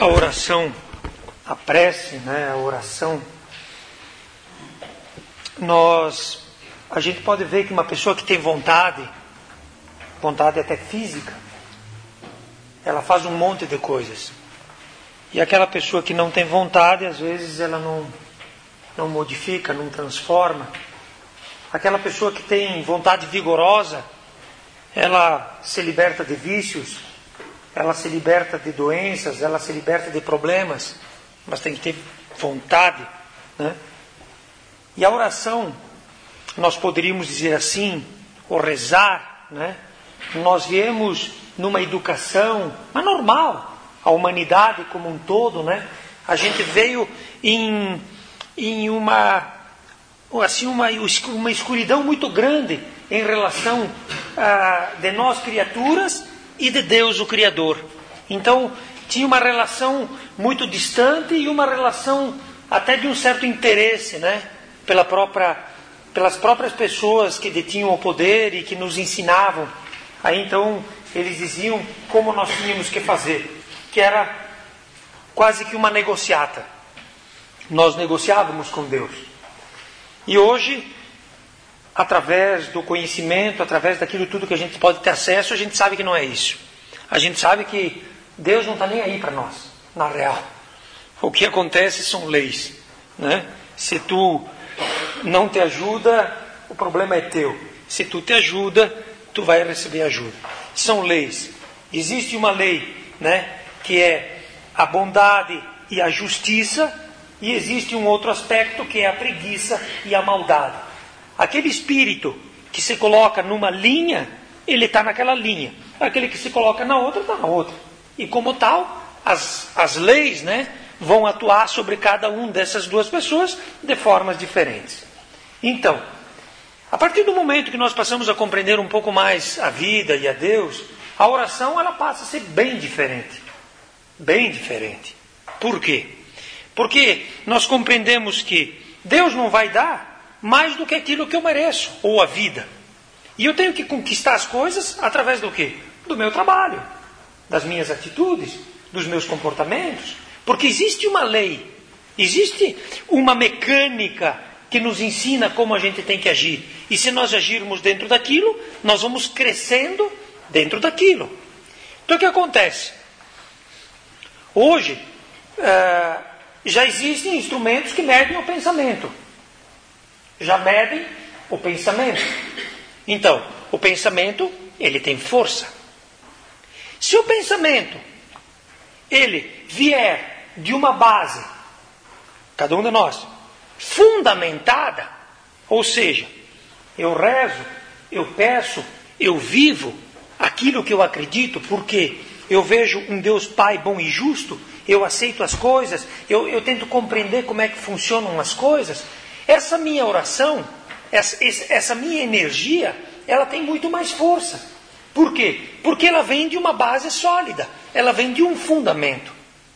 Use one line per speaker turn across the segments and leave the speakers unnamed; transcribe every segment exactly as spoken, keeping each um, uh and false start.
a oração, a prece, né, a oração, nós, a gente pode ver que uma pessoa que tem vontade, vontade até física, ela faz um monte de coisas. E aquela pessoa que não tem vontade, às vezes ela não, não modifica, não transforma. Aquela pessoa que tem vontade vigorosa, ela se liberta de vícios, ela se liberta de doenças, ela se liberta de problemas, mas tem que ter vontade, né? E a oração, nós poderíamos dizer assim, ou rezar, né? Nós viemos numa educação, mas normal, a humanidade como um todo, né? A gente veio em, em uma, assim, uma, uma escuridão muito grande em relação a, de nós criaturas e de Deus o Criador. Então tinha uma relação muito distante e uma relação até de um certo interesse, né? Pela própria, pelas próprias pessoas que detinham o poder e que nos ensinavam. Aí então eles diziam como nós tínhamos que fazer, que era quase que uma negociata. Nós negociávamos com Deus. E hoje, através do conhecimento, através daquilo tudo que a gente pode ter acesso, a gente sabe que não é isso. A gente sabe que Deus não está nem aí para nós, na real. O que acontece são leis, né? Se tu não te ajuda, o problema é teu. Se tu te ajuda, tu vai receber ajuda. São leis. Existe uma lei, né, que é a bondade e a justiça, e existe um outro aspecto que é a preguiça e a maldade. Aquele espírito que se coloca numa linha, ele está naquela linha. Aquele que se coloca na outra, está na outra. E como tal, as, as leis, né, vão atuar sobre cada um dessas duas pessoas de formas diferentes. Então, a partir do momento que nós passamos a compreender um pouco mais a vida e a Deus, a oração ela passa a ser bem diferente. Bem diferente. Por quê? Porque nós compreendemos que Deus não vai dar mais do que aquilo que eu mereço, ou a vida. E eu tenho que conquistar as coisas através do quê? Do meu trabalho, das minhas atitudes, dos meus comportamentos. Porque existe uma lei, existe uma mecânica que nos ensina como a gente tem que agir. E se nós agirmos dentro daquilo, nós vamos crescendo dentro daquilo. Então o que acontece? Hoje, uh, já existem instrumentos que medem o pensamento. Já medem o pensamento. Então, o pensamento, ele tem força. Se o pensamento, ele vier de uma base, cada um de nós, fundamentada, ou seja, eu rezo, eu peço, eu vivo aquilo que eu acredito, porque eu vejo um Deus Pai bom e justo, eu aceito as coisas, eu, eu tento compreender como é que funcionam as coisas. Essa minha oração, essa, essa minha energia, ela tem muito mais força. Por quê? Porque ela vem de uma base sólida, ela vem de um fundamento.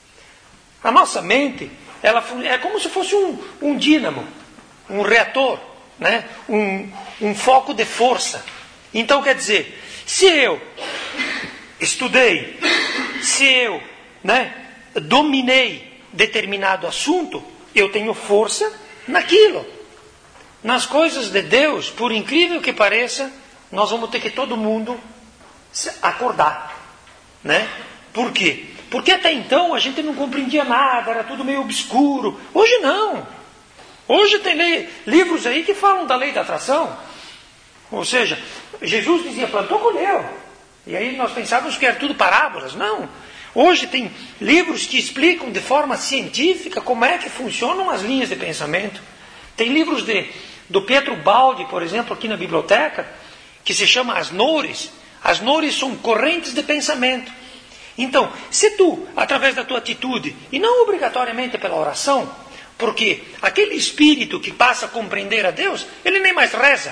A nossa mente, ela é como se fosse um, um dínamo, um reator, né? um, um foco de força. Então quer dizer, se eu estudei, se eu, né, dominei determinado assunto, eu tenho força naquilo. Nas coisas de Deus, por incrível que pareça, nós vamos ter que todo mundo acordar, né? Por quê? Porque até então a gente não compreendia nada, era tudo meio obscuro. Hoje não. Hoje tem lei, livros aí que falam da lei da atração. Ou seja, Jesus dizia, plantou, colheu. E aí nós pensávamos que era tudo parábolas. Não. Hoje tem livros que explicam de forma científica como é que funcionam as linhas de pensamento. Tem livros de, do Pietro Baldi, por exemplo, aqui na biblioteca, que se chama As Nores. As Nores são correntes de pensamento. Então, se tu, através da tua atitude, e não obrigatoriamente pela oração, porque aquele espírito que passa a compreender a Deus, ele nem mais reza.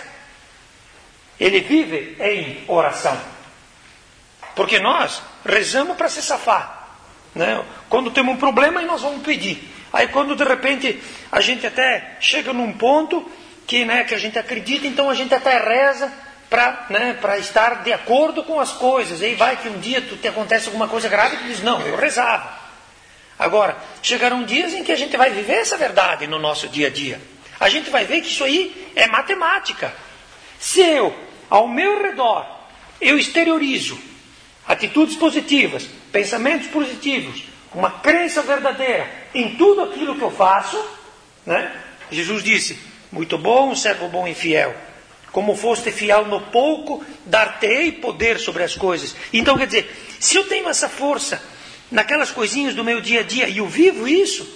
Ele vive em oração. Porque nós rezamos para se safar, né? Quando temos um problema, nós vamos pedir. Aí quando de repente a gente até chega num ponto que, né, que a gente acredita, então a gente até reza para, né, para estar de acordo com as coisas. E aí vai que um dia tu, te acontece alguma coisa grave e tu diz, não, eu rezava. Agora, chegarão dias em que a gente vai viver essa verdade no nosso dia a dia. A gente vai ver que isso aí é matemática. Se eu, ao meu redor, eu exteriorizo atitudes positivas, pensamentos positivos, uma crença verdadeira em tudo aquilo que eu faço, né? Jesus disse, muito bom, servo bom e fiel. Como foste fiel no pouco, dar-te-ei poder sobre as coisas. Então, quer dizer, se eu tenho essa força naquelas coisinhas do meu dia a dia e eu vivo isso,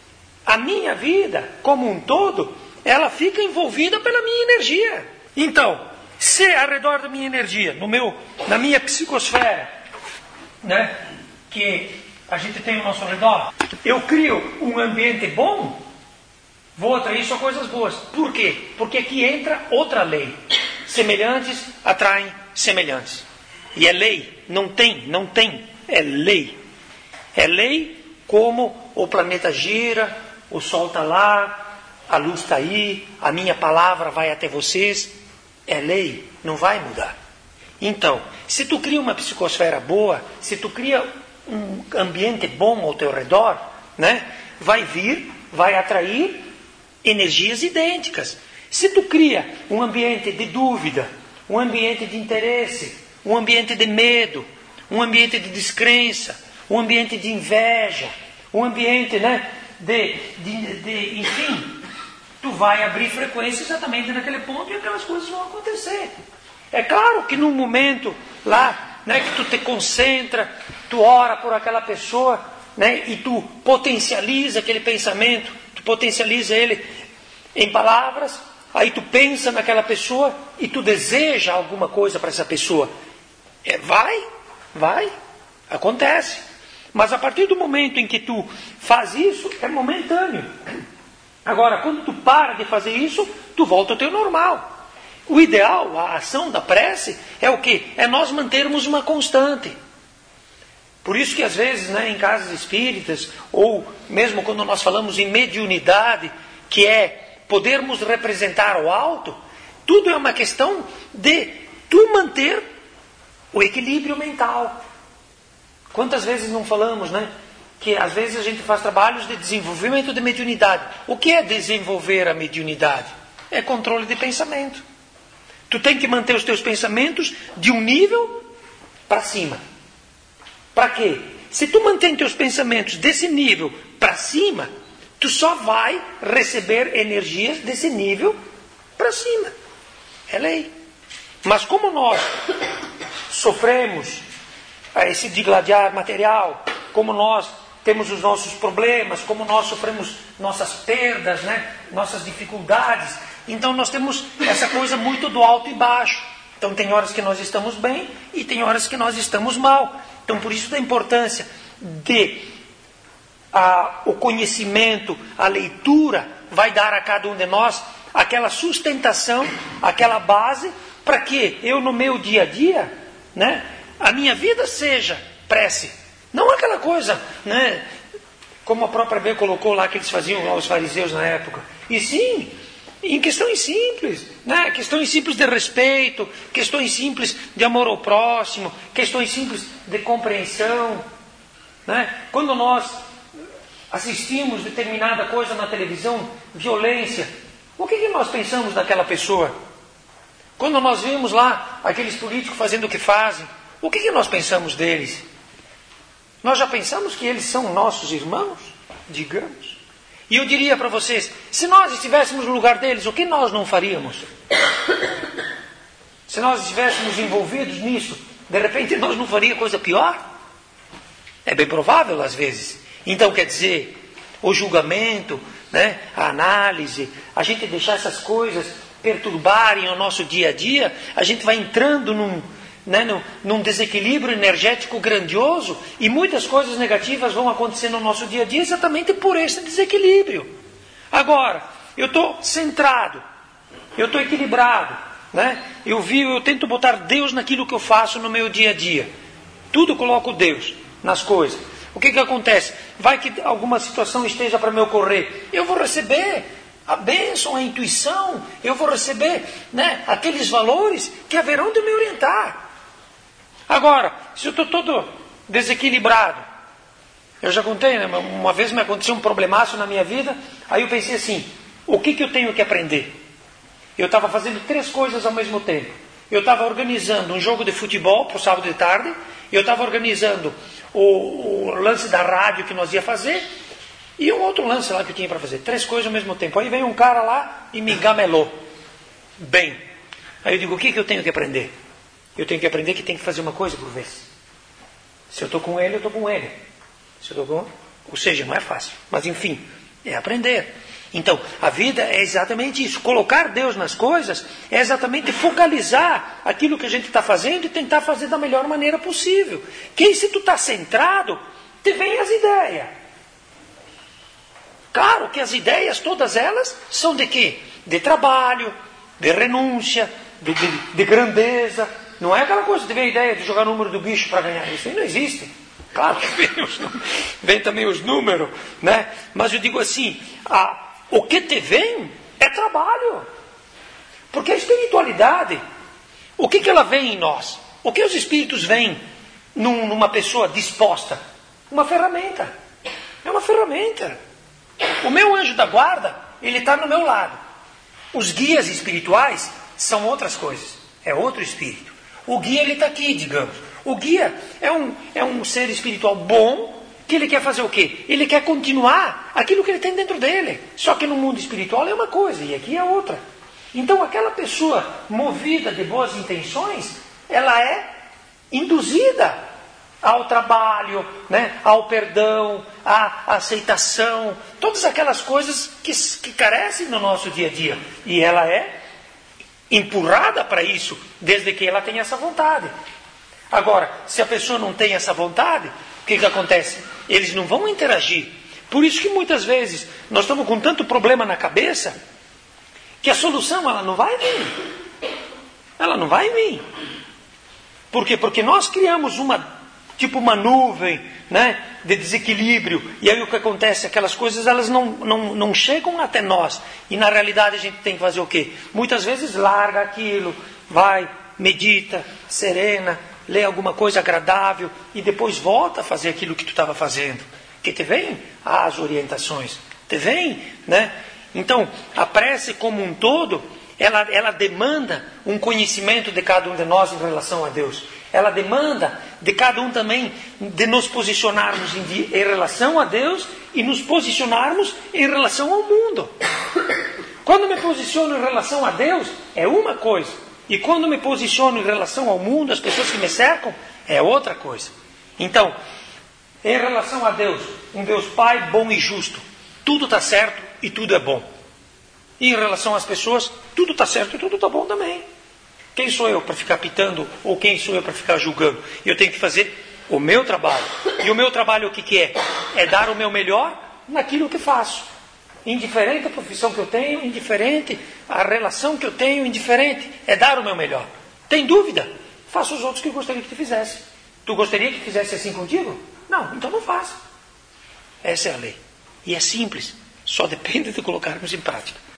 a minha vida, como um todo, ela fica envolvida pela minha energia. Então, se ao redor da minha energia, no meu, na minha psicosfera, né, que a gente tem ao nosso redor, eu crio um ambiente bom, vou atrair só coisas boas. Por quê? Porque aqui entra outra lei. Semelhantes atraem semelhantes. E é lei. Não tem, não tem. É lei. É lei como o planeta gira, o sol está lá, a luz está aí, a minha palavra vai até vocês. É lei, não vai mudar. Então, se tu cria uma psicosfera boa, se tu cria um ambiente bom ao teu redor, né, vai vir, vai atrair energias idênticas. Se tu cria um ambiente de dúvida, um ambiente de interesse, um ambiente de medo, um ambiente de descrença, um ambiente de inveja, um ambiente, né, de, de, de, enfim, tu vai abrir frequência exatamente naquele ponto e aquelas coisas vão acontecer. É claro que num momento lá, né, que tu te concentra, tu ora por aquela pessoa, né, e tu potencializa aquele pensamento, tu potencializa ele em palavras, aí tu pensa naquela pessoa e tu deseja alguma coisa para essa pessoa. É, vai, vai, acontece. Mas a partir do momento em que tu faz isso, é momentâneo. Agora, quando tu para de fazer isso, tu volta ao teu normal. O ideal, a ação da prece, é o quê? É nós mantermos uma constante. Por isso que às vezes, né, em casas espíritas, ou mesmo quando nós falamos em mediunidade, que é podermos representar o alto, tudo é uma questão de tu manter o equilíbrio mental. Quantas vezes não falamos, né? Que às vezes a gente faz trabalhos de desenvolvimento de mediunidade. O que é desenvolver a mediunidade? É controle de pensamento. Tu tem que manter os teus pensamentos de um nível para cima. Para quê? Se tu mantém teus pensamentos desse nível para cima, tu só vai receber energias desse nível para cima. É lei. Mas como nós sofremos esse digladiar material, como nós temos os nossos problemas, como nós sofremos nossas perdas, né? Nossas dificuldades, então nós temos essa coisa muito do alto e baixo. Então tem horas que nós estamos bem e tem horas que nós estamos mal. Então por isso da importância de a, o conhecimento, a leitura vai dar a cada um de nós aquela sustentação, aquela base para que eu no meu dia a dia, né, a minha vida seja prece. Não aquela coisa, né, como a própria B colocou lá que eles faziam lá, os fariseus na época. E sim, em questões simples, né, questões simples de respeito, questões simples de amor ao próximo, questões simples de compreensão. Né? Quando nós assistimos determinada coisa na televisão, violência, o que, que nós pensamos daquela pessoa? Quando nós vimos lá aqueles políticos fazendo o que fazem, o que, que nós pensamos deles? Nós já pensamos que eles são nossos irmãos? Digamos. E eu diria para vocês, se nós estivéssemos no lugar deles, o que nós não faríamos? Se nós estivéssemos envolvidos nisso, de repente nós não faríamos coisa pior? É bem provável às vezes. Então quer dizer, o julgamento, né, a análise, a gente deixar essas coisas perturbarem o nosso dia a dia, a gente vai entrando num, né, num, num desequilíbrio energético grandioso e muitas coisas negativas vão acontecer no nosso dia a dia exatamente por esse desequilíbrio. Agora, eu estou centrado, eu estou equilibrado, né? eu, vivo, eu tento botar Deus naquilo que eu faço no meu dia a dia. Tudo eu coloco Deus nas coisas. O que, que acontece? Vai que alguma situação esteja para me ocorrer, eu vou receber a bênção, a intuição, eu vou receber, né, aqueles valores que haverão de me orientar. Agora, se eu estou todo desequilibrado, Eu já contei, né? Uma vez me aconteceu um problemaço na minha vida, aí eu pensei assim, o que, que eu tenho que aprender? Eu estava fazendo três coisas ao mesmo tempo. Eu estava organizando um jogo de futebol para o sábado de tarde, eu estava organizando o, o lance da rádio que nós ia fazer, e um outro lance lá que eu tinha para fazer. Três coisas ao mesmo tempo. Aí veio um cara lá e me gamelou. Bem. Aí eu digo, o que, que eu tenho que aprender? Eu tenho que aprender que tem que fazer uma coisa por vez. Se eu estou com ele, eu estou com ele. Se eu estou com... Ou seja, não é fácil. Mas enfim, é aprender. Então, a vida é exatamente isso. Colocar Deus nas coisas é exatamente focalizar aquilo que a gente está fazendo e tentar fazer da melhor maneira possível. Que aí, se tu está centrado, te vem as ideias. Claro que as ideias, todas elas, são de quê? De trabalho, de renúncia, de, de, de grandeza. Não é aquela coisa de ter a ideia de jogar o número do bicho para ganhar. Isso aí não existe. Claro que vem, os, vem também os números, né? Mas eu digo assim, a, o que te vem é trabalho. Porque a espiritualidade, o que, que ela vem em nós? O que os espíritos veem num, numa pessoa disposta? Uma ferramenta. É uma ferramenta. O meu anjo da guarda, ele está no meu lado. Os guias espirituais são outras coisas. É outro espírito. O guia, ele está aqui, digamos. O guia é um, é um ser espiritual bom, que ele quer fazer o quê? Ele quer continuar aquilo que ele tem dentro dele. Só que no mundo espiritual é uma coisa, e aqui é outra. Então aquela pessoa movida de boas intenções, ela é induzida ao trabalho, né? Ao perdão, à aceitação, todas aquelas coisas que, que carecem no nosso dia a dia. E ela é empurrada para isso, desde que ela tenha essa vontade. Agora, se a pessoa não tem essa vontade, o que, que acontece? Eles não vão interagir. Por isso que muitas vezes nós estamos com tanto problema na cabeça, que a solução ela não vai vir. Ela não vai vir. Por quê? Porque nós criamos uma, tipo uma nuvem, né, de desequilíbrio, e aí o que acontece? Aquelas coisas elas não, não, não chegam até nós. E na realidade a gente tem que fazer o quê? Muitas vezes larga aquilo, vai, medita, serena, lê alguma coisa agradável e depois volta a fazer aquilo que tu estava fazendo. Que te vem as orientações, te vem, né? Então, a prece como um todo, ela, ela demanda um conhecimento de cada um de nós em relação a Deus. Ela demanda de cada um também de nos posicionarmos em, em relação a Deus e nos posicionarmos em relação ao mundo. Quando me posiciono em relação a Deus, é uma coisa. E quando me posiciono em relação ao mundo, as pessoas que me cercam, é outra coisa. Então, em relação a Deus, um Deus Pai bom e justo, tudo está certo e tudo é bom. E em relação às pessoas, tudo está certo e tudo está bom também. Quem sou eu para ficar pitando ou quem sou eu para ficar julgando? Eu tenho que fazer o meu trabalho. E o meu trabalho o que, que é? É dar o meu melhor naquilo que faço. Indiferente a profissão que eu tenho, indiferente a relação que eu tenho, indiferente. É dar o meu melhor. Tem dúvida? Faça os outros que eu gostaria que te fizesse. Tu gostaria que fizesse assim contigo? Não, então não faça. Essa é a lei. E é simples. Só depende de colocarmos em prática.